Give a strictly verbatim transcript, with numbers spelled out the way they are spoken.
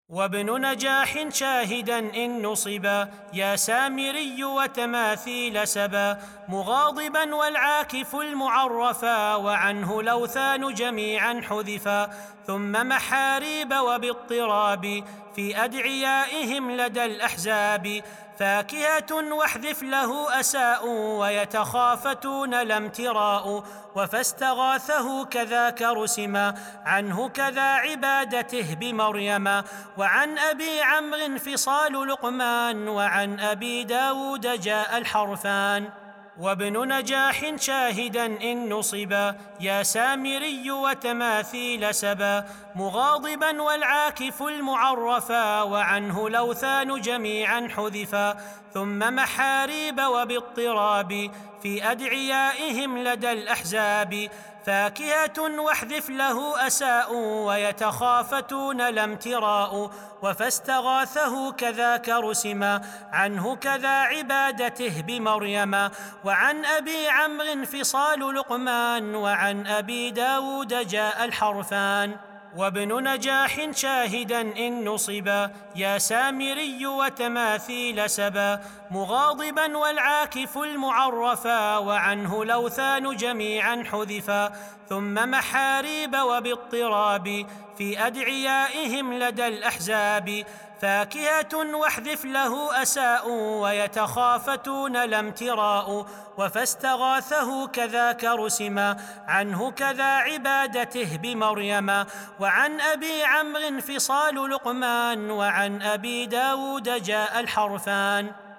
وابن نجاح شاهدا إن نصبا يا سامري وتماثيل سبا مغاضبا والعاكف المعرفا وعنه الأوثان جميعا حذفا ثم محاريب وباضطراب في أدعيائهم لدى الأحزاب فاكهة واحذف له أساء ويتخافتون لا امتراء وفاستغاثه كذاك رسما عنه كذا عبادته بمريم وعن أبي عمرو انفصال لقمان وعن أبي داود جاء الحرفان وابن نجاح شاهدا إن نصبا يا سامري وتماثيل سبا مغاضبا والعاكف المعرفا وعنه الأوثان جميعا حذفا ثم محاريب وباضطراب في أدعيائهم لدى الأحزاب فاكهة واحذف له أساء ويتخافتون لا امتراء وفاستغاثه كذاك رسما عنه كذا عبادته بمريم وعن أبي عمرو انفصال لقمان وعن أبي داود جاء الحرفان وابن نجاح شاهدا إن نصبا يا سامري وتماثيل سبا مغاضبا والعاكف المعرفا وعنه الأوثان جميعا حذفا ثم محاريب وباضطراب في أدعيائهم لدى الأحزاب فاكهة واحذف له أساء ويتخافتون لا امتراء وفاستغاثه كذاك رسما عنه كذا عبادته بمريم وعن أبي عمرو انفصال لقمان وعن أبي داود جاء الحرفان